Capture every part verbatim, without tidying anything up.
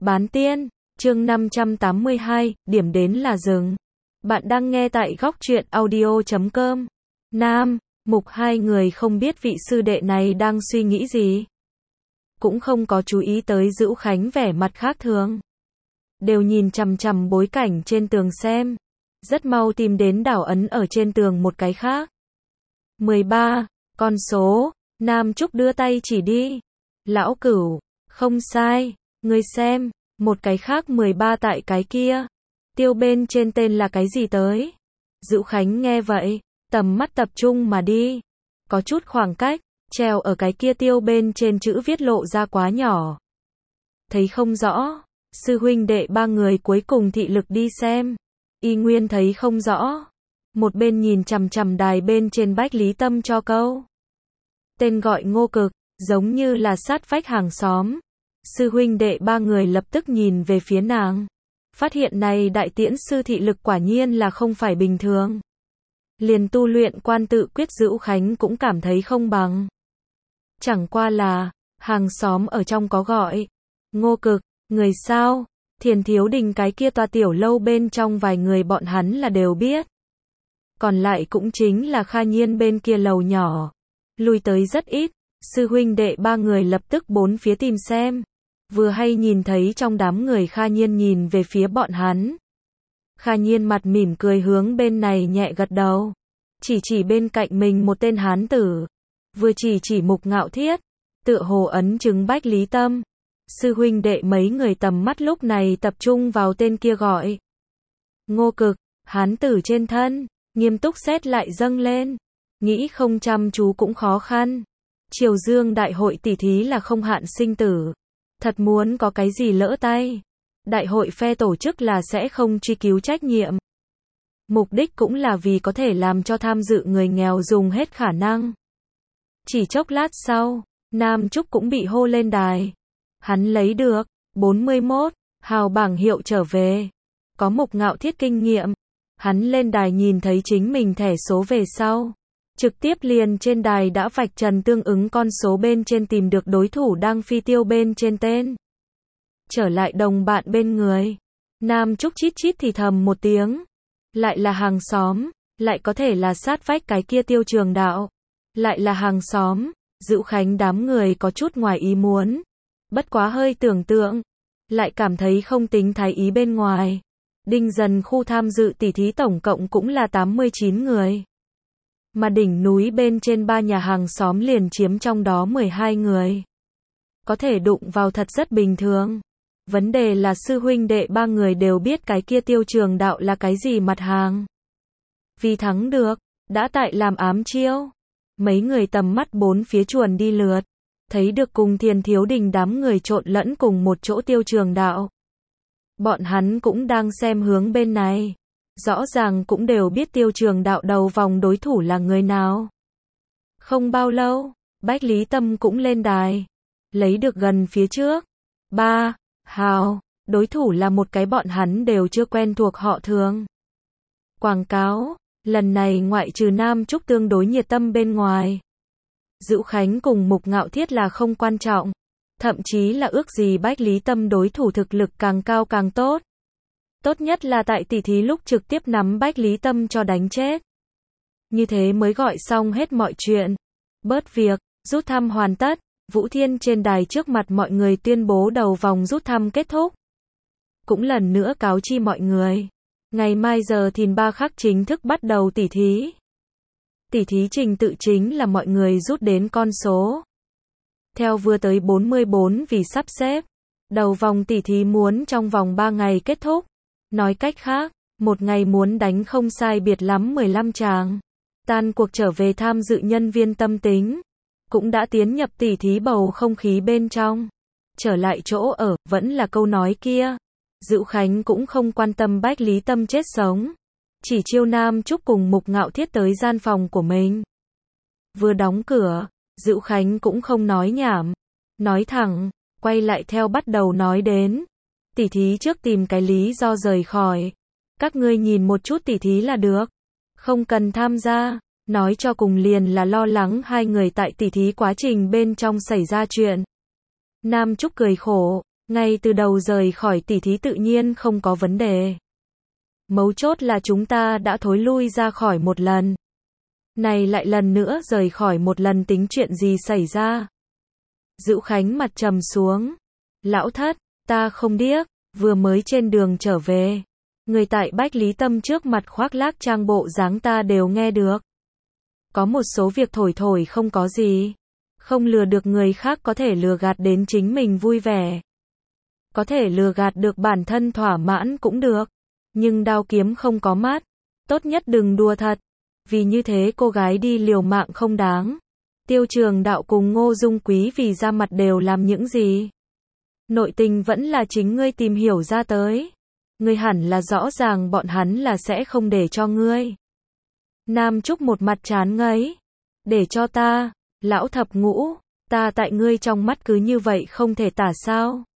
Bán tiên, chương năm trăm tám mươi hai, điểm đến là rừng. Bạn đang nghe tại góc truyện audio chấm com. Nam, Mục hai người không biết vị sư đệ này đang suy nghĩ gì. Cũng không có chú ý tới Dữu Khánh vẻ mặt khác thường. Đều nhìn chằm chằm bối cảnh trên tường xem. Rất mau tìm đến đảo ấn ở trên tường một cái khác. mười ba, con số, Nam Trúc đưa tay chỉ đi. Lão Cửu, không sai, ngươi xem, một cái khác mười ba tại cái kia. Tiêu bên trên tên là cái gì tới? Dữu Khánh nghe vậy, tầm mắt tập trung mà đi. Có chút khoảng cách, treo ở cái kia tiêu bên trên chữ viết lộ ra quá nhỏ. Thấy không rõ, sư huynh đệ ba người cuối cùng thị lực đi xem. Y nguyên thấy không rõ. Một bên nhìn chằm chằm đài bên trên Bách Lý Tâm cho câu. Tên gọi Ngô Cực, giống như là sát vách hàng xóm. Sư huynh đệ ba người lập tức nhìn về phía nàng. Phát hiện này đại tiễn sư thị lực quả nhiên là không phải bình thường. Liền tu luyện quan tự quyết Dữu Khánh cũng cảm thấy không bằng. Chẳng qua là, hàng xóm ở trong có gọi. Ngô Cực, người sao? Thiền Thiếu Đình cái kia tòa tiểu lâu bên trong vài người bọn hắn là đều biết. Còn lại cũng chính là Kha Nhiên bên kia lầu nhỏ. Lui tới rất ít, sư huynh đệ ba người lập tức bốn phía tìm xem. Vừa hay nhìn thấy trong đám người Kha Nhiên nhìn về phía bọn hắn. Kha Nhiên mặt mỉm cười hướng bên này nhẹ gật đầu. Chỉ chỉ bên cạnh mình một tên hán tử. Vừa chỉ chỉ Mục Ngạo Thiết. Tựa hồ ấn chứng Bách Lý Tâm. Sư huynh đệ mấy người tầm mắt lúc này tập trung vào tên kia gọi. Ngô Cực, hán tử trên thân, nghiêm túc xét lại dâng lên. Nghĩ không chăm chú cũng khó khăn. Triều Dương đại hội tỷ thí là không hạn sinh tử. Thật muốn có cái gì lỡ tay. Đại hội phe tổ chức là sẽ không truy cứu trách nhiệm. Mục đích cũng là vì có thể làm cho tham dự người nghèo dùng hết khả năng. Chỉ chốc lát sau, Nam Trúc cũng bị hô lên đài. Hắn lấy được bốn mươi mốt hào bảng hiệu trở về. Có Mục Ngạo Thiết kinh nghiệm. Hắn lên đài nhìn thấy chính mình thẻ số về sau. Trực tiếp liền trên đài đã vạch trần tương ứng con số bên trên tìm được đối thủ đang phi tiêu bên trên tên. Trở lại đồng bạn bên người. Nam Trúc chít chít thì thầm một tiếng. Lại là hàng xóm. Lại có thể là sát vách cái kia Tiêu Trường Đạo. Lại là hàng xóm. Dữu Khánh đám người có chút ngoài ý muốn. Bất quá hơi tưởng tượng. Lại cảm thấy không tính thái ý bên ngoài. Đinh Dần khu tham dự tỷ thí tổng cộng cũng là tám mươi chín người. Mà đỉnh núi bên trên ba nhà hàng xóm liền chiếm trong đó mười hai người. Có thể đụng vào thật rất bình thường. Vấn đề là sư huynh đệ ba người đều biết cái kia Tiêu Trường Đạo là cái gì mặt hàng. Vì thắng được, đã tại làm ám chiêu. Mấy người tầm mắt bốn phía chuồn đi lượt. Thấy được cùng Thiền Thiếu Đình đám người trộn lẫn cùng một chỗ Tiêu Trường Đạo. Bọn hắn cũng đang xem hướng bên này. Rõ ràng cũng đều biết Tiêu Trường Đạo đầu vòng đối thủ là người nào. Không bao lâu, Bách Lý Tâm cũng lên đài. Lấy được gần phía trước. Ba, hào, đối thủ là một cái bọn hắn đều chưa quen thuộc họ Thường. Quảng cáo, lần này ngoại trừ Nam Trúc tương đối nhiệt tâm bên ngoài. Dữu Khánh cùng Mục Ngạo Thiết là không quan trọng. Thậm chí là ước gì Bách Lý Tâm đối thủ thực lực càng cao càng tốt. Tốt nhất là tại tỷ thí lúc trực tiếp nắm Bách Lý Tâm cho đánh chết. Như thế mới gọi xong hết mọi chuyện. Bớt việc, rút thăm hoàn tất. Vũ Thiên trên đài trước mặt mọi người tuyên bố đầu vòng rút thăm kết thúc. Cũng lần nữa cáo chi mọi người. Ngày mai giờ thìn ba khắc chính thức bắt đầu tỷ thí. Tỷ thí trình tự chính là mọi người rút đến con số. Theo vừa tới bốn mươi bốn vì sắp xếp. Đầu vòng tỷ thí muốn trong vòng ba ngày kết thúc. Nói cách khác, một ngày muốn đánh không sai biệt lắm mười lăm tràng. Tan cuộc trở về tham dự nhân viên tâm tính. Cũng đã tiến nhập tỷ thí bầu không khí bên trong. Trở lại chỗ ở, vẫn là câu nói kia. Dữu Khánh cũng không quan tâm Bách Lý Tâm chết sống. Chỉ chiêu Nam Trúc cùng Mục Ngạo Thiết tới gian phòng của mình. Vừa đóng cửa, Dữu Khánh cũng không nói nhảm. Nói thẳng, quay lại theo bắt đầu nói đến. Tỷ thí trước tìm cái lý do rời khỏi. Các ngươi nhìn một chút tỷ thí là được. Không cần tham gia. Nói cho cùng liền là lo lắng hai người tại tỷ thí quá trình bên trong xảy ra chuyện. Nam Trúc cười khổ. Ngay từ đầu rời khỏi tỉ thí tự nhiên không có vấn đề. Mấu chốt là chúng ta đã thối lui ra khỏi một lần. Này lại lần nữa rời khỏi một lần tính chuyện gì xảy ra. Dữu Khánh mặt trầm xuống. Lão thất, ta không điếc, vừa mới trên đường trở về. Người tại Bách Lý Tâm trước mặt khoác lác trang bộ dáng ta đều nghe được. Có một số việc thổi thổi không có gì. Không lừa được người khác có thể lừa gạt đến chính mình vui vẻ. Có thể lừa gạt được bản thân thỏa mãn cũng được. Nhưng đao kiếm không có mắt. Tốt nhất đừng đùa thật. Vì như thế cô gái đi liều mạng không đáng. Tiêu Trường Đạo cùng Ngô Dung Quý vì ra mặt đều làm những gì? Nội tình vẫn là chính ngươi tìm hiểu ra tới. Ngươi hẳn là rõ ràng bọn hắn là sẽ không để cho ngươi. Nam Trúc một mặt chán ngấy. Để cho ta, lão thập ngũ, ta tại ngươi trong mắt cứ như vậy không thể tả sao?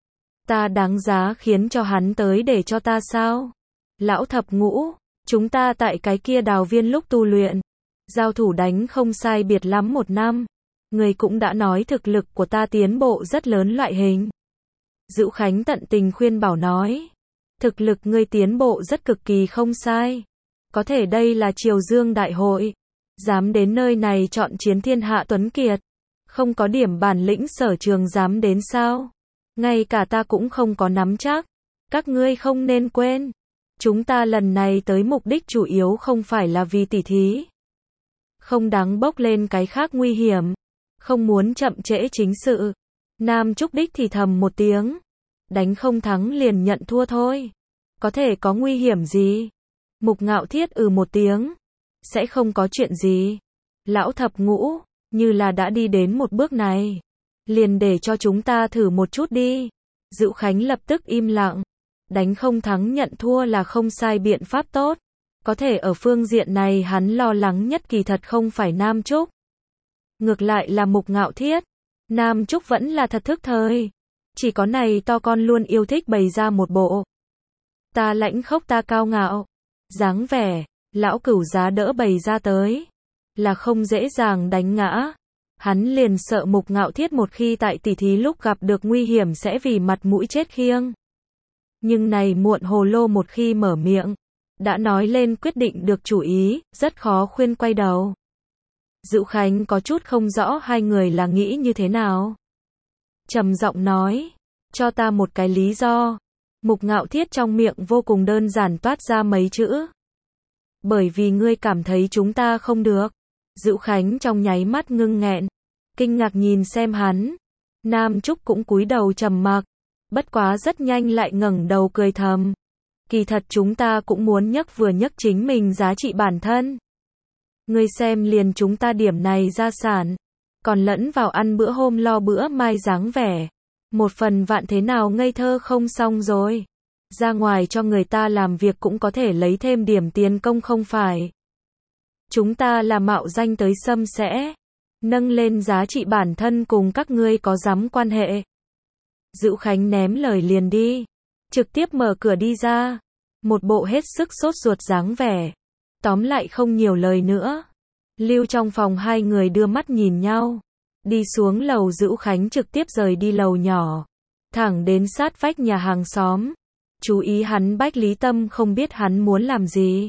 Ta đáng giá khiến cho hắn tới để cho ta sao? Lão thập ngũ, chúng ta tại cái kia đào viên lúc tu luyện, giao thủ đánh không sai biệt lắm một năm. Người cũng đã nói thực lực của ta tiến bộ rất lớn loại hình. Dữu Khánh tận tình khuyên bảo nói. Thực lực ngươi tiến bộ rất cực kỳ không sai. Có thể đây là Triều Dương Đại hội. Dám đến nơi này chọn chiến thiên hạ tuấn kiệt. Không có điểm bản lĩnh sở trường dám đến sao? Ngay cả ta cũng không có nắm chắc. Các ngươi không nên quên. Chúng ta lần này tới mục đích chủ yếu không phải là vì tỉ thí. Không đáng bốc lên cái khác nguy hiểm. Không muốn chậm trễ chính sự. Nam Trúc Đích thì thầm một tiếng. Đánh không thắng liền nhận thua thôi. Có thể có nguy hiểm gì? Mục Ngạo Thiết ừ một tiếng. Sẽ không có chuyện gì. Lão thập ngũ, như là đã đi đến một bước này. Liền để cho chúng ta thử một chút đi. Dữu Khánh lập tức im lặng. Đánh không thắng nhận thua là không sai biện pháp tốt. Có thể ở phương diện này hắn lo lắng nhất kỳ thật không phải Nam Trúc. Ngược lại là Mục Ngạo Thiết. Nam Trúc vẫn là thật thức thời. Chỉ có này to con luôn yêu thích bày ra một bộ. Ta lãnh khốc ta cao ngạo. Dáng vẻ, lão cửu giá đỡ bày ra tới. Là không dễ dàng đánh ngã. Hắn liền sợ Mục Ngạo Thiết một khi tại tỉ thí lúc gặp được nguy hiểm sẽ vì mặt mũi chết khiêng. Nhưng này muộn hồ lô một khi mở miệng. Đã nói lên quyết định được chủ ý, rất khó khuyên quay đầu. Dữu Khánh có chút không rõ hai người là nghĩ như thế nào. Trầm giọng nói, cho ta một cái lý do. Mục Ngạo Thiết trong miệng vô cùng đơn giản toát ra mấy chữ. Bởi vì ngươi cảm thấy chúng ta không được. Dữu Khánh trong nháy mắt ngưng nghẹn, kinh ngạc nhìn xem hắn. Nam Trúc cũng cúi đầu trầm mặc, bất quá rất nhanh lại ngẩng đầu cười thầm. Kỳ thật chúng ta cũng muốn nhấc vừa nhấc chính mình giá trị bản thân. Ngươi xem liền chúng ta điểm này gia sản, còn lẫn vào ăn bữa hôm lo bữa mai dáng vẻ. Một phần vạn thế nào ngây thơ không xong rồi. Ra ngoài cho người ta làm việc cũng có thể lấy thêm điểm tiền công không phải. Chúng ta là mạo danh tới xâm sẽ. Nâng lên giá trị bản thân cùng các ngươi có dám quan hệ. Dữu Khánh ném lời liền đi. Trực tiếp mở cửa đi ra. Một bộ hết sức sốt ruột dáng vẻ. Tóm lại không nhiều lời nữa. Lưu trong phòng hai người đưa mắt nhìn nhau. Đi xuống lầu Dữu Khánh trực tiếp rời đi lầu nhỏ. Thẳng đến sát vách nhà hàng xóm. Chú ý hắn Bách Lý Tâm không biết hắn muốn làm gì.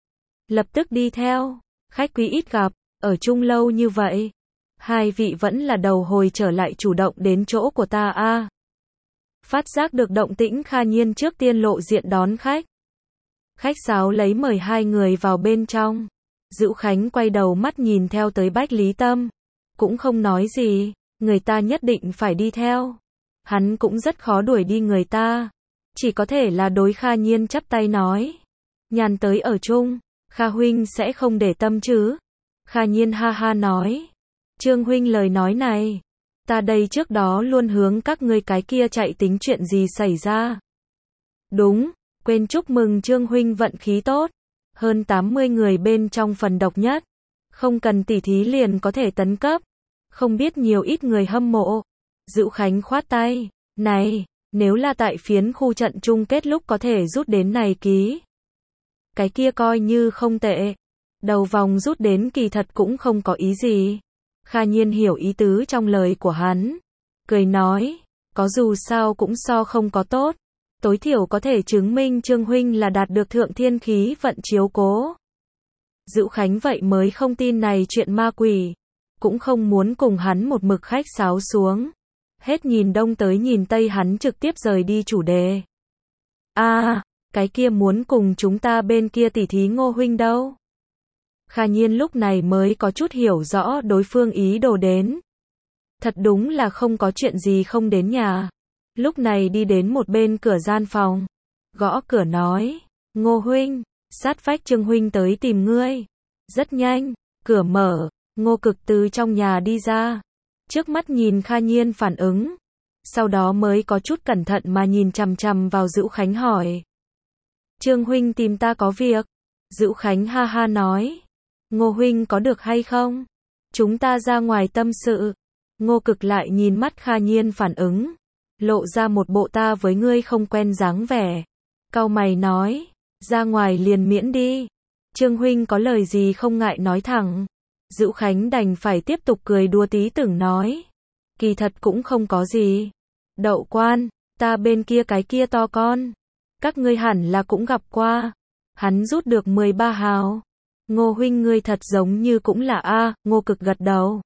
Lập tức đi theo. Khách quý ít gặp, ở chung lâu như vậy. Hai vị vẫn là đầu hồi trở lại chủ động đến chỗ của ta a. À. Phát giác được động tĩnh Kha Nhiên trước tiên lộ diện đón khách. Khách sáo lấy mời hai người vào bên trong. Dữu Khánh quay đầu mắt nhìn theo tới Bách Lý Tâm. Cũng không nói gì, người ta nhất định phải đi theo. Hắn cũng rất khó đuổi đi người ta. Chỉ có thể là đối Kha Nhiên chắp tay nói. Nhàn tới ở chung, Kha huynh sẽ không để tâm chứ. Kha Nhiên ha ha nói. Trương huynh lời nói này. Ta đây trước đó luôn hướng các ngươi cái kia chạy tính chuyện gì xảy ra. Đúng, quên chúc mừng Trương huynh vận khí tốt. Hơn tám mươi người bên trong phần độc nhất. Không cần tỉ thí liền có thể tấn cấp. Không biết nhiều ít người hâm mộ. Dữu Khánh khoát tay. Này, nếu là tại phiến khu trận chung kết lúc có thể rút đến này ký. Cái kia coi như không tệ. Đầu vòng rút đến kỳ thật cũng không có ý gì. Kha Nhiên hiểu ý tứ trong lời của hắn. Cười nói. có dù sao cũng so không có tốt. Tối thiểu có thể chứng minh Trương huynh là đạt được thượng thiên khí vận chiếu cố. Dữu Khánh vậy mới không tin này chuyện ma quỷ, cũng không muốn cùng hắn một mực khách sáo xuống. Hết nhìn đông tới nhìn tây hắn trực tiếp rời đi chủ đề. A, à, cái kia muốn cùng chúng ta bên kia tỉ thí Ngô huynh đâu? Kha Nhiên lúc này mới có chút hiểu rõ đối phương ý đồ đến. Thật đúng là không có chuyện gì không đến nhà. Lúc này đi đến một bên cửa gian phòng, gõ cửa nói, Ngô huynh, sát vách Trương huynh tới tìm ngươi. Rất nhanh, cửa mở, Ngô Cực từ trong nhà đi ra, trước mắt nhìn Kha Nhiên phản ứng, sau đó mới có chút cẩn thận mà nhìn chằm chằm vào Dữu Khánh hỏi. Trương huynh tìm ta có việc. Dữu Khánh ha ha nói, Ngô huynh có được hay không? Chúng ta ra ngoài tâm sự. Ngô Cực lại nhìn mắt Kha Nhiên phản ứng, lộ ra một bộ ta với ngươi không quen dáng vẻ. Cau mày nói, ra ngoài liền miễn đi. Trương huynh có lời gì không ngại nói thẳng. Dữu Khánh đành phải tiếp tục cười đùa tí tưởng nói, kỳ thật cũng không có gì. Đậu quan, ta bên kia cái kia to con, các ngươi hẳn là cũng gặp qua. Hắn rút được mười ba hào. Ngô huynh ngươi thật giống như cũng là A. Ngô Cực gật đầu.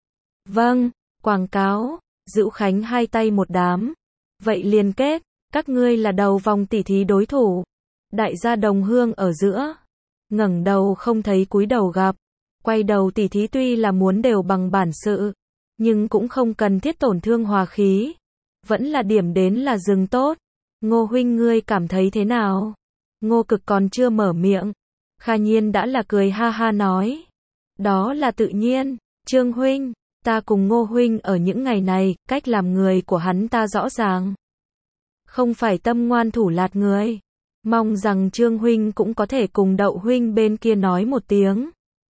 Vâng, quảng cáo. Dữu Khánh hai tay một đám. Vậy liền kết, các ngươi là đầu vòng tỉ thí đối thủ. Đại gia đồng hương ở giữa, ngẩng đầu không thấy cúi đầu gặp. Quay đầu tỉ thí tuy là muốn đều bằng bản sự, nhưng cũng không cần thiết tổn thương hòa khí. Vẫn là điểm đến là dừng tốt. Ngô huynh ngươi cảm thấy thế nào? Ngô Cực còn chưa mở miệng, Kha Nhiên đã là cười ha ha nói, đó là tự nhiên. Trương huynh, ta cùng Ngô huynh ở những ngày này, cách làm người của hắn ta rõ ràng, không phải tâm ngoan thủ lạt người. Mong rằng Trương huynh cũng có thể cùng Đậu huynh bên kia nói một tiếng.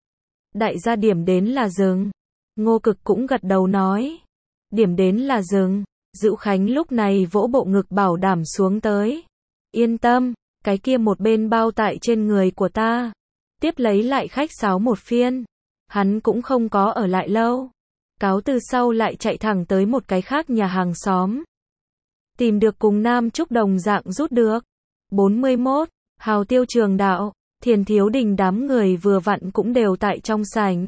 Đại gia điểm đến là dừng. Ngô Cực cũng gật đầu nói, điểm đến là dừng. Dữu Khánh lúc này vỗ bộ ngực bảo đảm xuống tới, yên tâm, cái kia một bên bao tại trên người của ta. Tiếp lấy lại khách sáo một phiên, hắn cũng không có ở lại lâu, cáo từ sau lại chạy thẳng tới một cái khác nhà hàng xóm, tìm được cùng Nam Trúc đồng dạng rút được bốn mươi mốt hào Tiêu Trường Đạo, Thiền Thiếu Đình đám người vừa vặn cũng đều tại trong sảnh,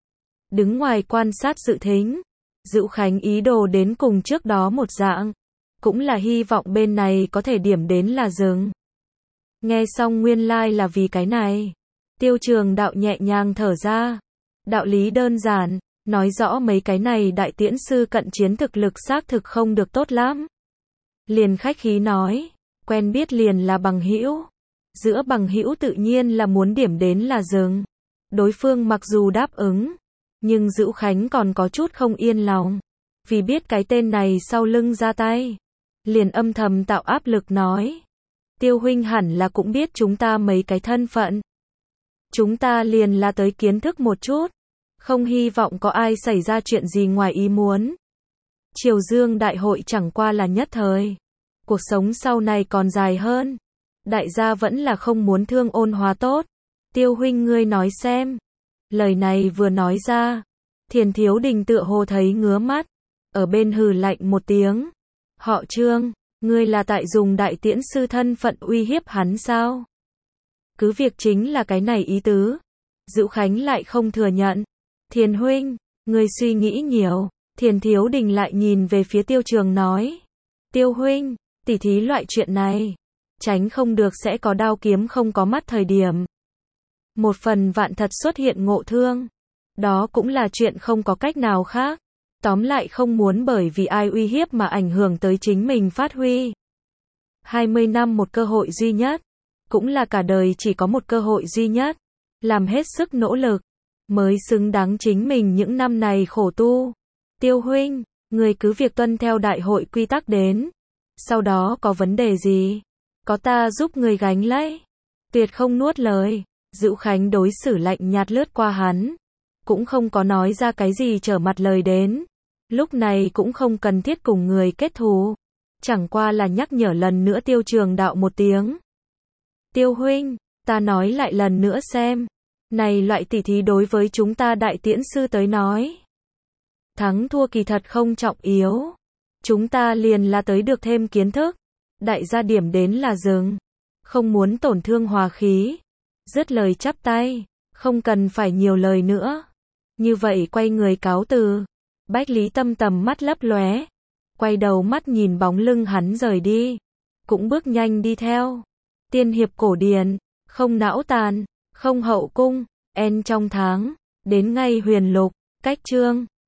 đứng ngoài quan sát dự thính. Dữu Khánh ý đồ đến cùng trước đó một dạng, cũng là hy vọng bên này có thể điểm đến là dừng. Nghe xong nguyên lai like là vì cái này, Tiêu Trường Đạo nhẹ nhàng thở ra. Đạo lý đơn giản, nói rõ mấy cái này đại tiễn sư cận chiến thực lực xác thực không được tốt lắm. Liền khách khí nói, quen biết liền là bằng hữu, giữa bằng hữu tự nhiên là muốn điểm đến là dừng. Đối phương mặc dù đáp ứng, nhưng Dữu Khánh còn có chút không yên lòng, vì biết cái tên này sau lưng ra tay, liền âm thầm tạo áp lực nói, Tiêu huynh hẳn là cũng biết chúng ta mấy cái thân phận. Chúng ta liền là tới kiến thức một chút, không hy vọng có ai xảy ra chuyện gì ngoài ý muốn. Triều Dương đại hội chẳng qua là nhất thời, cuộc sống sau này còn dài hơn. Đại gia vẫn là không muốn thương ôn hòa tốt. Tiêu huynh ngươi nói xem. Lời này vừa nói ra, Thiền Thiếu Đình tựa hồ thấy ngứa mắt, ở bên hừ lạnh một tiếng. Họ Trương, ngươi là tại dùng đại tiễn sư thân phận uy hiếp hắn sao? Cứ việc chính là cái này ý tứ. Dữu Khánh lại không thừa nhận. Thiền huynh, ngươi suy nghĩ nhiều. Thiền Thiếu Đình lại nhìn về phía Tiêu Trường nói. Tiêu huynh, tỉ thí loại chuyện này, tránh không được sẽ có đao kiếm không có mắt thời điểm. Một phần vạn thật xuất hiện ngộ thương, đó cũng là chuyện không có cách nào khác. Tóm lại không muốn bởi vì ai uy hiếp mà ảnh hưởng tới chính mình phát huy. hai mươi năm một cơ hội duy nhất, cũng là cả đời chỉ có một cơ hội duy nhất. Làm hết sức nỗ lực, mới xứng đáng chính mình những năm này khổ tu. Tiêu huynh, người cứ việc tuân theo đại hội quy tắc đến. Sau đó có vấn đề gì, có ta giúp người gánh lấy. Tuyệt không nuốt lời. Dữu Khánh đối xử lạnh nhạt lướt qua hắn, cũng không có nói ra cái gì trở mặt lời đến. Lúc này cũng không cần thiết cùng người kết thù, chẳng qua là nhắc nhở lần nữa Tiêu Trường Đạo một tiếng. Tiêu huynh, ta nói lại lần nữa xem, này loại tỉ thí đối với chúng ta đại tiễn sư tới nói, thắng thua kỳ thật không trọng yếu, Chúng ta liền là tới được thêm kiến thức. Đại gia điểm đến là dừng. Không muốn tổn thương hòa khí. Dứt lời chắp tay. Không cần phải nhiều lời nữa. Như vậy quay người cáo từ. Bách Lý Tâm tầm mắt lấp lóe. Quay đầu mắt nhìn bóng lưng hắn rời đi. Cũng bước nhanh đi theo. Tiên hiệp cổ điển. Không não tàn. Không hậu cung. En trong tháng. Đến ngay huyền lục. Cách chương.